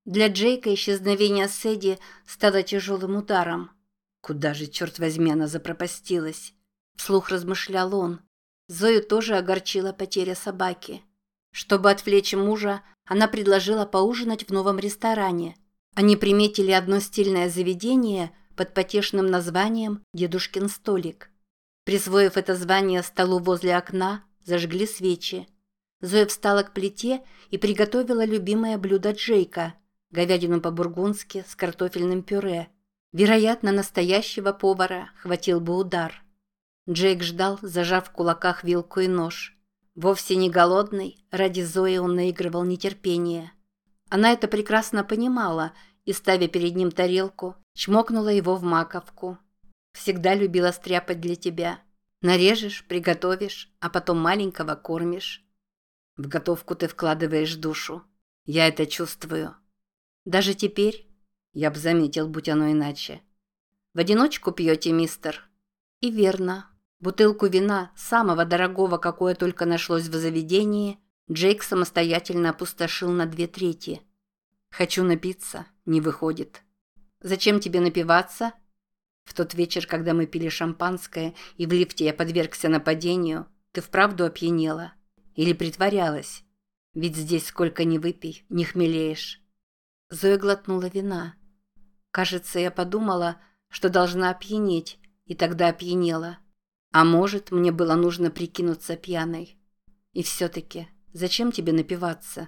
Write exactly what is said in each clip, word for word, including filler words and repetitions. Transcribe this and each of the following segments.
Для Джейка исчезновение Сэдди стало тяжелым ударом. Куда же, черт возьми, она запропастилась? Вслух размышлял он. Зою тоже огорчила потеря собаки. Чтобы отвлечь мужа, она предложила поужинать в новом ресторане. Они приметили одно стильное заведение под потешным названием «Дедушкин столик». Присвоив это звание столу возле окна, зажгли свечи. Зоя встала к плите и приготовила любимое блюдо Джейка – говядину по-бургундски с картофельным пюре. Вероятно, настоящего повара хватил бы удар. Джейк ждал, зажав в кулаках вилку и нож. Вовсе не голодный, ради Зои он наигрывал нетерпение. Она это прекрасно понимала и, ставя перед ним тарелку, чмокнула его в маковку. «Всегда любила стряпать для тебя. Нарежешь, приготовишь, а потом маленького кормишь. В готовку ты вкладываешь душу. Я это чувствую. Даже теперь, я бы заметил, будь оно иначе. В одиночку пьете, мистер?» И верно. Бутылку вина, самого дорогого, какое только нашлось в заведении, Джейк самостоятельно опустошил на две трети. «Хочу напиться», не выходит. «Зачем тебе напиваться?» В тот вечер, когда мы пили шампанское и в лифте я подвергся нападению, ты вправду опьянела? Или притворялась? Ведь здесь сколько ни выпей, не хмелеешь. Зоя глотнула вина. Кажется, я подумала, что должна опьянеть, и тогда опьянела. А может, мне было нужно прикинуться пьяной. И все-таки, зачем тебе напиваться?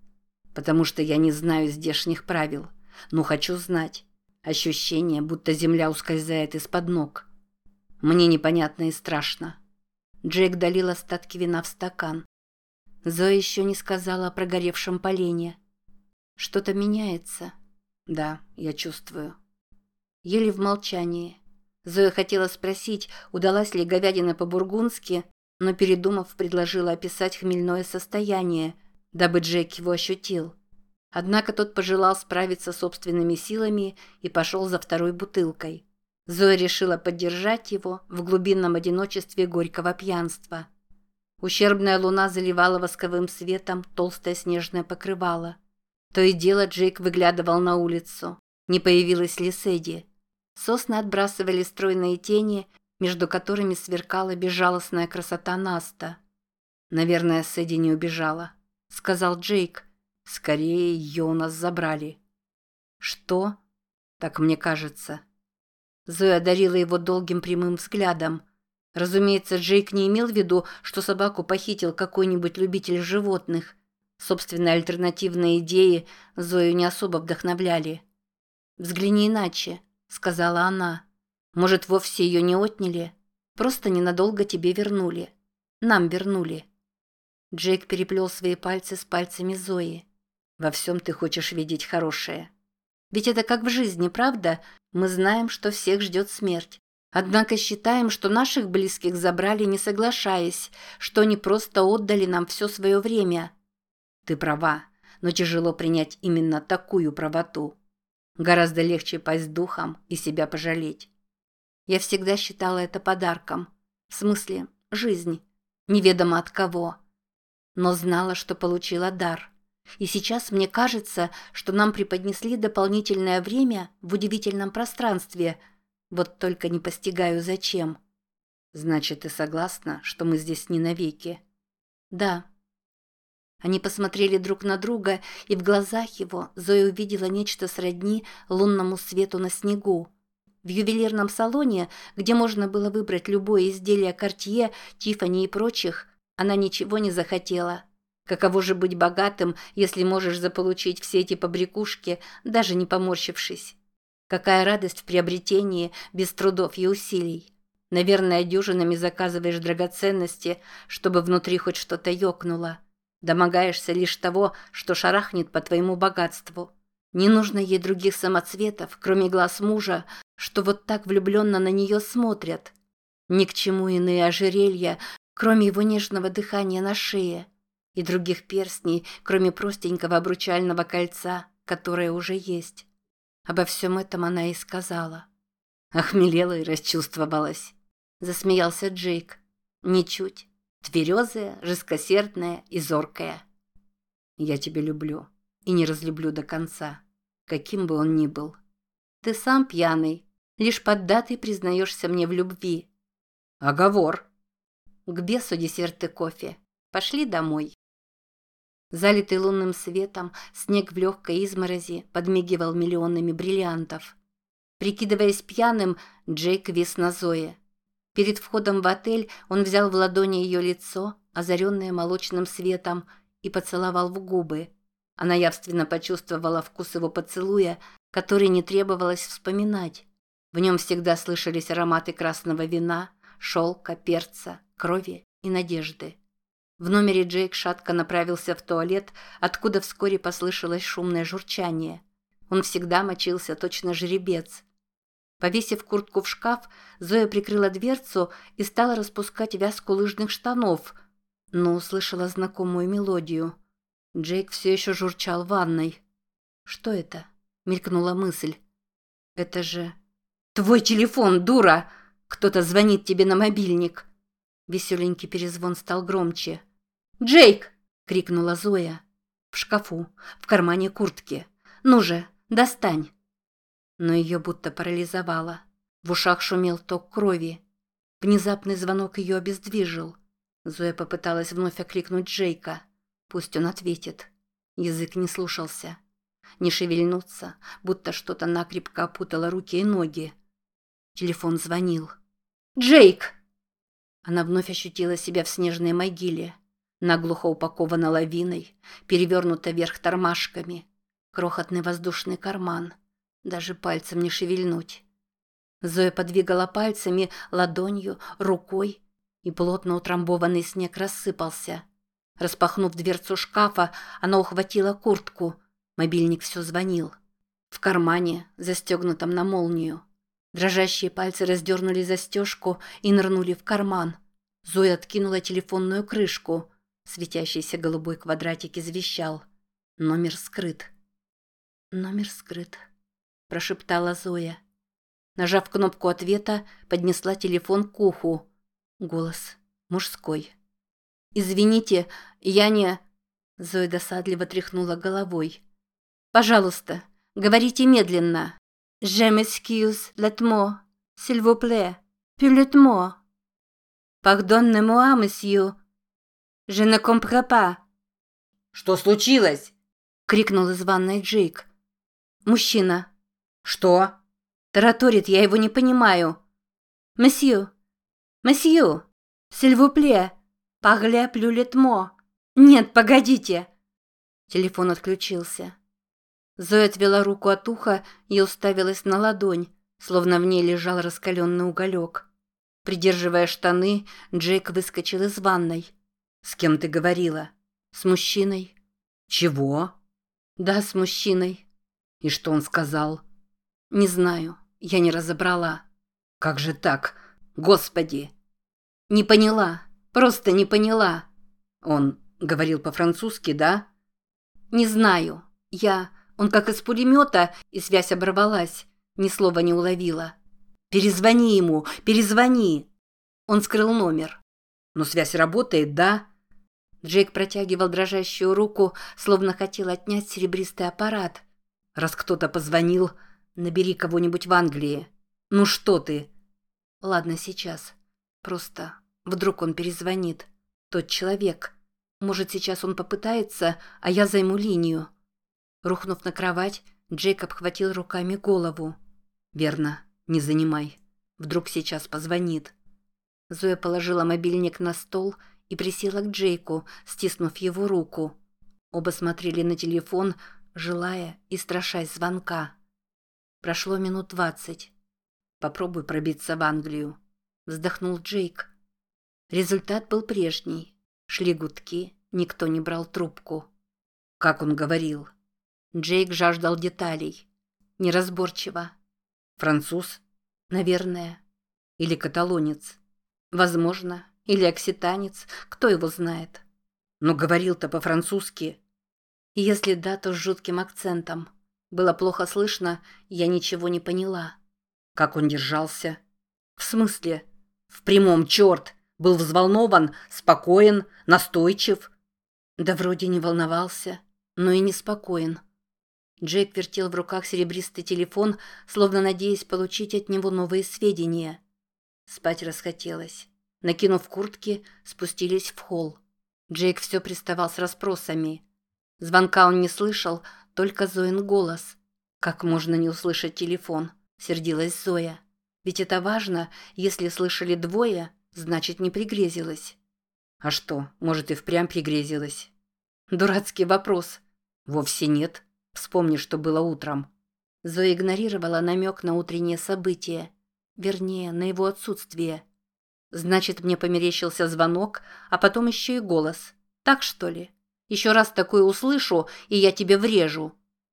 Потому что я не знаю здешних правил, но хочу знать. Ощущение, будто земля ускользает из-под ног. Мне непонятно и страшно. Джейк долил остатки вина в стакан. Зоя еще не сказала о прогоревшем полене. Что-то меняется. Да, я чувствую. Ели в молчании. Зоя хотела спросить, удалась ли говядина по-бургундски, но, передумав, предложила описать хмельное состояние, дабы Джейк его ощутил. Однако тот пожелал справиться собственными силами и пошел за второй бутылкой. Зоя решила поддержать его в глубинном одиночестве горького пьянства. Ущербная луна заливала восковым светом толстое снежное покрывало. То и дело Джейк выглядывал на улицу. Не появилась ли Сэдди? Сосны отбрасывали стройные тени, между которыми сверкала безжалостная красота Наста. «Наверное, Сэдди не убежала», — сказал Джейк. «Скорее ее у нас забрали». «Что?» «Так мне кажется». Зоя одарила его долгим прямым взглядом. Разумеется, Джейк не имел в виду, что собаку похитил какой-нибудь любитель животных. Собственные альтернативные идеи Зою не особо вдохновляли. «Взгляни иначе», — сказала она. «Может, вовсе ее не отняли? Просто ненадолго тебе вернули. Нам вернули». Джейк переплел свои пальцы с пальцами Зои. «Во всем ты хочешь видеть хорошее. Ведь это как в жизни, правда? Мы знаем, что всех ждет смерть. Однако считаем, что наших близких забрали, не соглашаясь, что они просто отдали нам все свое время». Ты права, но тяжело принять именно такую правоту. Гораздо легче пасть духом и себя пожалеть. Я всегда считала это подарком. В смысле, жизнь. Неведомо от кого. Но знала, что получила дар. И сейчас мне кажется, что нам преподнесли дополнительное время в удивительном пространстве. Вот только не постигаю, зачем. Значит, ты согласна, что мы здесь не навеки? Да. Они посмотрели друг на друга, и в глазах его Зоя увидела нечто сродни лунному свету на снегу. В ювелирном салоне, где можно было выбрать любое изделие Cartier, Tiffany и прочих, она ничего не захотела. Каково же быть богатым, если можешь заполучить все эти побрякушки, даже не поморщившись? Какая радость в приобретении без трудов и усилий. Наверное, дюжинами заказываешь драгоценности, чтобы внутри хоть что-то ёкнуло. Домогаешься лишь того, что шарахнет по твоему богатству. Не нужно ей других самоцветов, кроме глаз мужа, что вот так влюбленно на нее смотрят. Ни к чему иные ожерелья, кроме его нежного дыхания на шее. И других перстней, кроме простенького обручального кольца, которое уже есть. Обо всем этом она и сказала. Охмелела и расчувствовалась. Засмеялся Джейк. Ничуть. Тверезая, жесткосердная и зоркая. Я тебя люблю. и не разлюблю до конца, каким бы он ни был. Ты сам пьяный, лишь поддатый признаешься мне в любви. Оговор. К бесу десерты кофе. Пошли домой. Залитый лунным светом, снег в легкой изморози подмигивал миллионами бриллиантов. Прикидываясь пьяным, Джейк вис на Зое. Перед входом в отель он взял в ладони ее лицо, озаренное молочным светом, и поцеловал в губы. Она явственно почувствовала вкус его поцелуя, который не требовалось вспоминать. В нем всегда слышались ароматы красного вина, шелка, перца, крови и надежды. В номере Джейк шатко направился в туалет, откуда вскоре послышалось шумное журчание. Он всегда мочился точно жеребец. Повесив куртку в шкаф, Зоя прикрыла дверцу и стала распускать вязку лыжных штанов, но услышала знакомую мелодию. Джейк все еще журчал в ванной. «Что это?» — мелькнула мысль. «Это же...» «Твой телефон, дура! Кто-то звонит тебе на мобильник!» Веселенький перезвон стал громче. «Джейк!» — крикнула Зоя. «В шкафу, в кармане куртки. Ну же, достань!» Но ее будто парализовало. В ушах шумел ток крови. Внезапный звонок ее обездвижил. Зоя попыталась вновь окликнуть Джейка. Пусть он ответит. Язык не слушался. Не шевельнуться, будто что-то накрепко опутало руки и ноги. Телефон звонил. «Джейк!» Она вновь ощутила себя в снежной могиле. Наглухо упакована лавиной, перевернута вверх тормашками. Крохотный воздушный карман. Даже пальцем не шевельнуть. Зоя подвигала пальцами, ладонью, рукой, и плотно утрамбованный снег рассыпался. Распахнув дверцу шкафа, она ухватила куртку. Мобильник все звонил. В кармане, застегнутом на молнию. Дрожащие пальцы раздернули застежку и нырнули в карман. Зоя откинула телефонную крышку. Светящийся голубой квадратик извещал. Номер скрыт. Номер скрыт. Прошептала Зоя. Нажав кнопку ответа, поднесла телефон к уху. Голос мужской. «Извините, я не...» Зоя досадливо тряхнула головой. «Пожалуйста, говорите медленно. Je m'excuse, let-moi, s'il vous plaît, plus let-moi. Pardonnez-moi, monsieur. Je ne comprends pas». «Что случилось?» — крикнул из ванной Джейк. «Мужчина». «Что?» «Тараторит, я его не понимаю». «Месье, месье, s'il vous plaît, parlez plus let-moi». «Нет, погодите». Телефон отключился. Зоя отвела руку от уха и уставилась на ладонь, словно в ней лежал раскаленный уголек. Придерживая штаны, Джейк выскочил из ванной. «С кем ты говорила?» «С мужчиной». «Чего?» «Да, с мужчиной». «И что он сказал?» «Не знаю, я не разобрала». «Как же так? Господи!» «Не поняла, просто не поняла». «Он говорил по-французски, да?» «Не знаю. Я... Он как из пулемета, и связь оборвалась. Ни слова не уловила». «Перезвони ему, перезвони!» Он скрыл номер. «Но связь работает, да?» Джейк протягивал дрожащую руку, словно хотел отнять серебристый аппарат. «Раз кто-то позвонил, набери кого-нибудь в Англии. Ну что ты?» «Ладно, сейчас. Просто вдруг он перезвонит. Тот человек. Может, сейчас он попытается, а я займу линию». Рухнув на кровать, Джейк обхватил руками голову. «Верно, не занимай. Вдруг сейчас позвонит». Зоя положила мобильник на стол и присела к Джейку, стиснув его руку. Оба смотрели на телефон, желая и страшась звонка. Прошло минут двадцать. «Попробуй пробиться в Англию», — вздохнул Джейк. Результат был прежний. Шли гудки, никто не брал трубку. «Как он говорил?» Джейк жаждал деталей. Неразборчиво. «Француз?» «Наверное». «Или каталонец?» «Возможно. Или окситанец. Кто его знает?» «Но говорил-то по-французски». «Если да, то с жутким акцентом. Было плохо слышно, я ничего не поняла». «Как он держался?» «В смысле?» «В прямом, черт! Был взволнован, спокоен, настойчив». «Да вроде не волновался, но и неспокоен». Джейк вертел в руках серебристый телефон, словно надеясь получить от него новые сведения. Спать расхотелось. Накинув куртки, спустились в холл. Джейк все приставал с расспросами. Звонка он не слышал, только Зоин голос. «Как можно не услышать телефон?» – сердилась Зоя. «Ведь это важно, если слышали двое, значит, не пригрезилось». «А что, может, и впрямь пригрезилось?» «Дурацкий вопрос». «Вовсе нет. Вспомни, что было утром». Зоя игнорировала намек на утреннее событие. Вернее, на его отсутствие. «Значит, мне померещился звонок, а потом еще и голос. Так, что ли? Еще раз такое услышу, и я тебе врежу».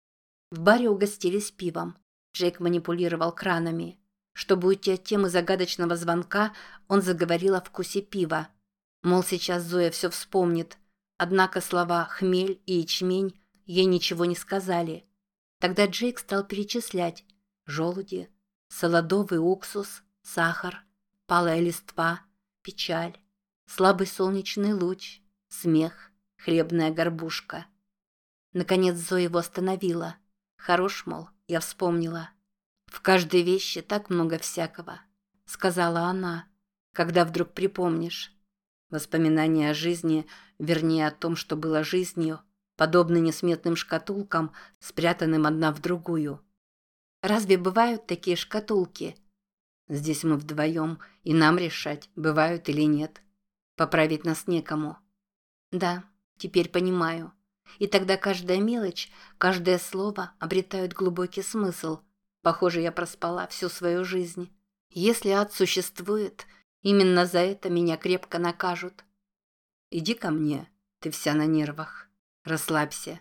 В баре угостились пивом. Джейк манипулировал кранами. Чтобы уйти от темы загадочного звонка, он заговорил о вкусе пива. Мол, сейчас Зоя все вспомнит. Однако слова «хмель» и «ячмень» ей ничего не сказали. Тогда Джейк стал перечислять: желуди, солодовый уксус, сахар, палая листва, печаль, слабый солнечный луч, смех, хлебная горбушка. Наконец Зоя его остановила. «Хорош, мол, я вспомнила». «В каждой вещи так много всякого», — сказала она, «когда вдруг припомнишь». Воспоминания о жизни, вернее о том, что было жизнью, подобны несметным шкатулкам, спрятанным одна в другую. «Разве бывают такие шкатулки?» «Здесь мы вдвоем, и нам решать, бывают или нет. Поправить нас некому». «Да, теперь понимаю. И тогда каждая мелочь, каждое слово обретают глубокий смысл. Похоже, я проспала всю свою жизнь. Если ад существует, именно за это меня крепко накажут». «Иди ко мне, ты вся на нервах. Расслабься».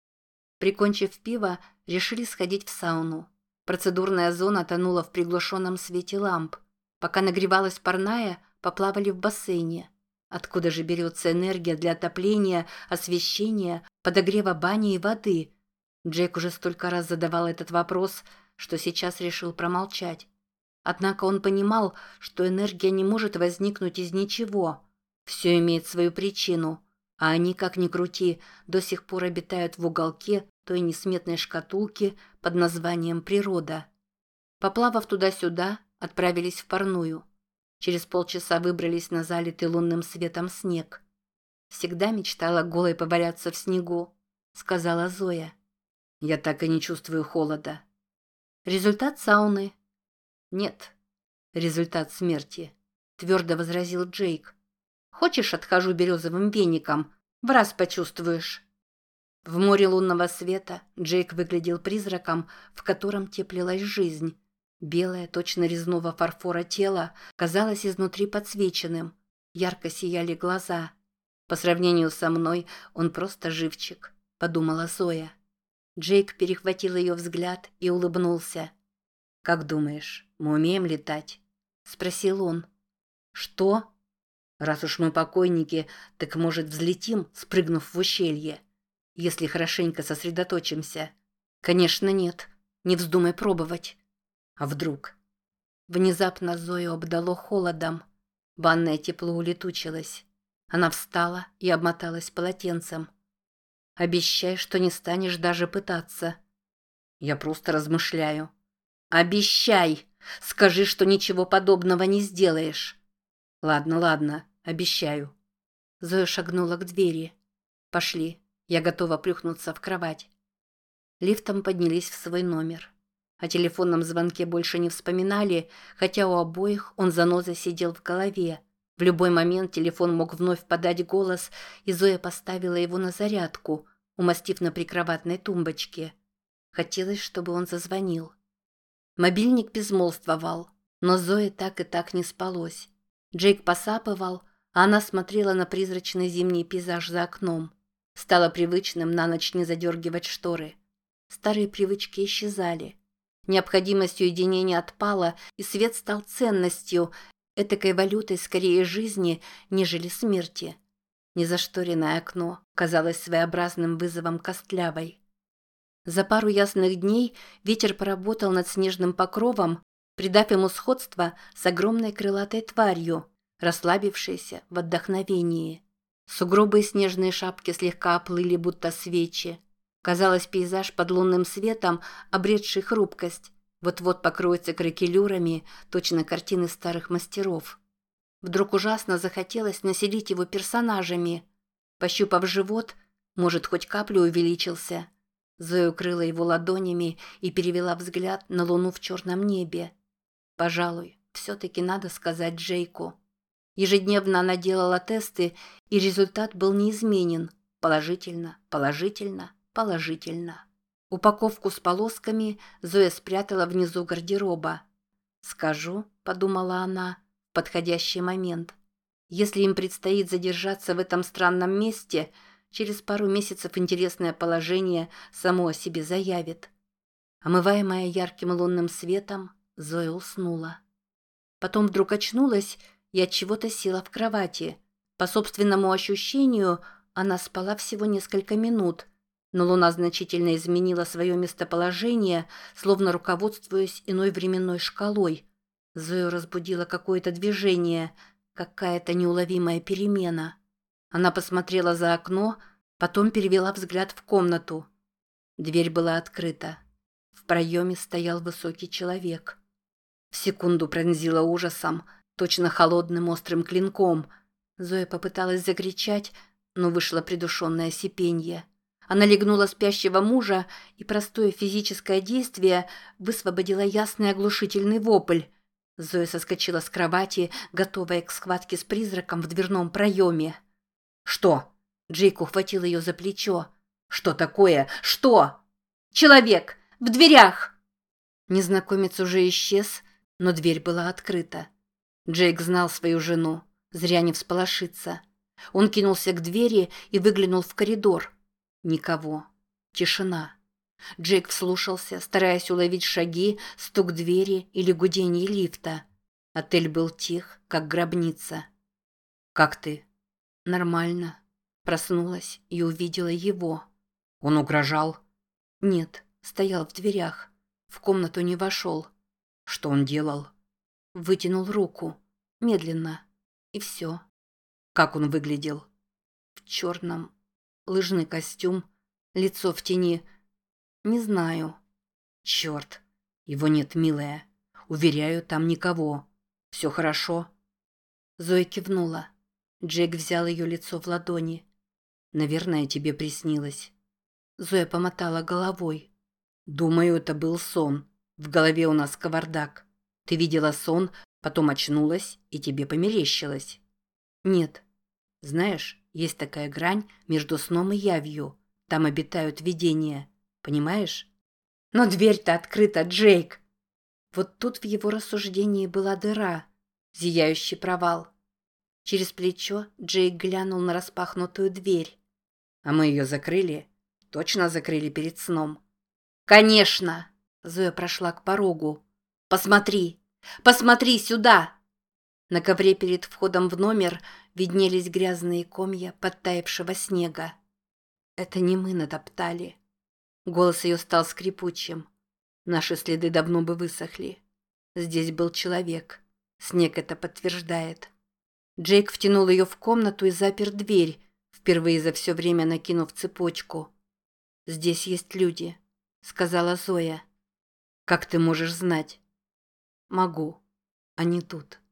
Прикончив пиво, решили сходить в сауну. Процедурная зона тонула в приглушенном свете ламп. Пока нагревалась парная, поплавали в бассейне. Откуда же берется энергия для отопления, освещения, подогрева бани и воды? Джейк уже столько раз задавал этот вопрос, что сейчас решил промолчать. Однако он понимал, что энергия не может возникнуть из ничего. Все имеет свою причину, а они, как ни крути, до сих пор обитают в уголке той несметной шкатулки под названием «Природа». Поплавав туда-сюда, отправились в парную. Через полчаса выбрались на залитый лунным светом снег. «Всегда мечтала голой поваляться в снегу», — сказала Зоя. «Я так и не чувствую холода». «Результат сауны?» «Нет, результат смерти», — твердо возразил Джейк. «Хочешь, отхожу березовым веником? В раз почувствуешь». В море лунного света Джейк выглядел призраком, в котором теплилась жизнь. Белое, точно резного фарфора тело казалось изнутри подсвеченным. Ярко сияли глаза. «По сравнению со мной он просто живчик», — подумала Зоя. Джейк перехватил ее взгляд и улыбнулся. «Как думаешь, мы умеем летать?» — спросил он. «Что?» «Раз уж мы покойники, так, может, взлетим, спрыгнув в ущелье? Если хорошенько сосредоточимся». «Конечно, нет. Не вздумай пробовать». «А вдруг?» Внезапно Зою обдало холодом. Ванное тепло улетучилось. Она встала и обмоталась полотенцем. «Обещай, что не станешь даже пытаться». «Я просто размышляю». «Обещай! Скажи, что ничего подобного не сделаешь». «Ладно, ладно, обещаю». Зоя шагнула к двери. «Пошли, я готова плюхнуться в кровать». Лифтом поднялись в свой номер. О телефонном звонке больше не вспоминали, хотя у обоих он занозой сидел в голове. В любой момент телефон мог вновь подать голос, и Зоя поставила его на зарядку, умастив на прикроватной тумбочке. Хотелось, чтобы он зазвонил. Мобильник безмолвствовал, но Зое так и так не спалось. Джейк посапывал, а она смотрела на призрачный зимний пейзаж за окном. Стало привычным на ночь не задергивать шторы. Старые привычки исчезали. Необходимость уединения отпала, и свет стал ценностью, этакой валютой скорее жизни, нежели смерти. Незашторенное окно казалось своеобразным вызовом костлявой. За пару ясных дней ветер поработал над снежным покровом, придав ему сходство с огромной крылатой тварью, расслабившейся в отдохновении. Сугробы и снежные шапки слегка оплыли, будто свечи. Казалось, пейзаж под лунным светом, обретший хрупкость, вот-вот покроется кракелюрами, точно картины старых мастеров. Вдруг ужасно захотелось населить его персонажами. Пощупав живот, может, хоть каплю увеличился. Зоя укрыла его ладонями и перевела взгляд на луну в черном небе. Пожалуй, все-таки надо сказать Джейку. Ежедневно она делала тесты, и результат был неизменен. Положительно, положительно, положительно. Упаковку с полосками Зоя спрятала внизу гардероба. «Скажу», — подумала она, — «в подходящий момент. Если им предстоит задержаться в этом странном месте, через пару месяцев интересное положение само о себе заявит». Омываемая ярким лунным светом, Зоя уснула. Потом вдруг очнулась и от чего-то села в кровати. По собственному ощущению, она спала всего несколько минут, но луна значительно изменила свое местоположение, словно руководствуясь иной временной шкалой. Зою разбудило какое-то движение, какая-то неуловимая перемена. Она посмотрела за окно, потом перевела взгляд в комнату. Дверь была открыта. В проеме стоял высокий человек. В секунду пронзила ужасом, точно холодным острым клинком. Зоя попыталась закричать, но вышло придушенное сипенье. Она легнула спящего мужа, и простое физическое действие высвободило ясный оглушительный вопль. Зоя соскочила с кровати, готовая к схватке с призраком в дверном проеме. «Что?» Джейк ухватил ее за плечо. «Что такое? Что?» «Человек! В дверях!» Незнакомец уже исчез, но дверь была открыта. Джейк знал свою жену, зря не всполошиться. Он кинулся к двери и выглянул в коридор. Никого. Тишина. Джейк вслушался, стараясь уловить шаги, стук двери или гудение лифта. Отель был тих, как гробница. «Как ты?» «Нормально». Проснулась и увидела его. «Он угрожал?» «Нет, стоял в дверях. В комнату не вошел». «Что он делал?» Вытянул руку. Медленно. И все. «Как он выглядел?» «В черном. Лыжный костюм. Лицо в тени. Не знаю». «Черт. Его нет, милая. Уверяю, там никого. Все хорошо?» Зоя кивнула. Джейк взял ее лицо в ладони. «Наверное, тебе приснилось». Зоя помотала головой. «Думаю, это был сон. В голове у нас кавардак. Ты видела сон, потом очнулась, и тебе померещилось». «Нет. Знаешь, есть такая грань между сном и явью. Там обитают видения. Понимаешь?» «Но дверь-то открыта, Джейк!» Вот тут в его рассуждении была дыра, зияющий провал. Через плечо Джейк глянул на распахнутую дверь. «А мы ее закрыли? Точно закрыли перед сном?» «Конечно!» Зоя прошла к порогу. «Посмотри! Посмотри сюда!» На ковре перед входом в номер виднелись грязные комья подтаявшего снега. «Это не мы натоптали». Голос ее стал скрипучим. «Наши следы давно бы высохли. Здесь был человек. Снег это подтверждает». Джейк втянул ее в комнату и запер дверь, впервые за все время накинув цепочку. «Здесь есть люди», — сказала Зоя. «Как ты можешь знать?» «Могу. Они тут».